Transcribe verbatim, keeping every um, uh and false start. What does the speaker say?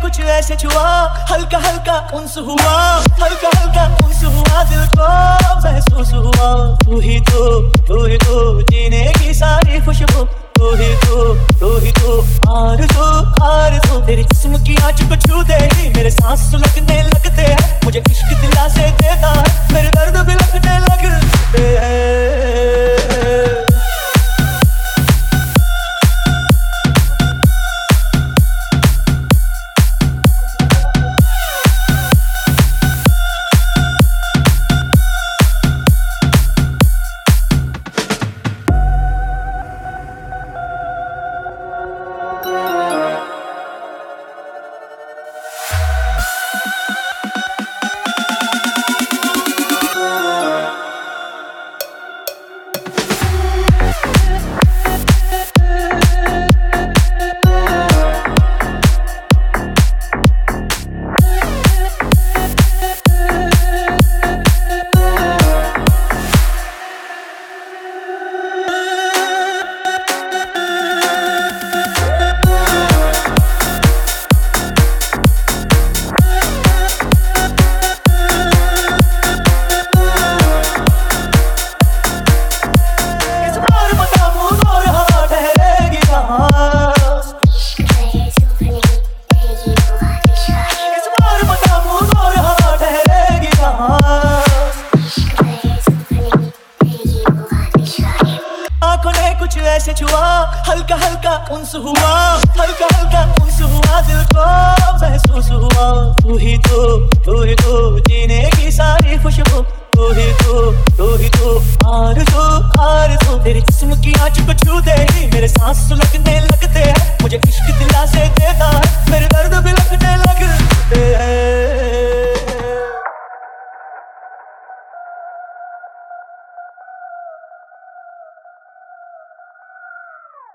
कुछ ऐसे छुआ, हल्का हल्का उन्स हुआ, हल्का हल्का उन्स हुआ, दिल को महसूस हुआ। तू ही तो, तू ही तो जीने की सारी खुशबू, तू ही तो, तू ही तो आरज़ू आरज़ू। तेरी जिस्म की आँच को छूते ही मेरे सांस सुलगने लगते हैं, मुझे इश्क दिला से देता है, मेरे दर्द भी लगने लगते हैं। ऐसे छुआ, हल्का हल्का उन्स हुआ, हल्का हल्का उन्स हुआ, दिल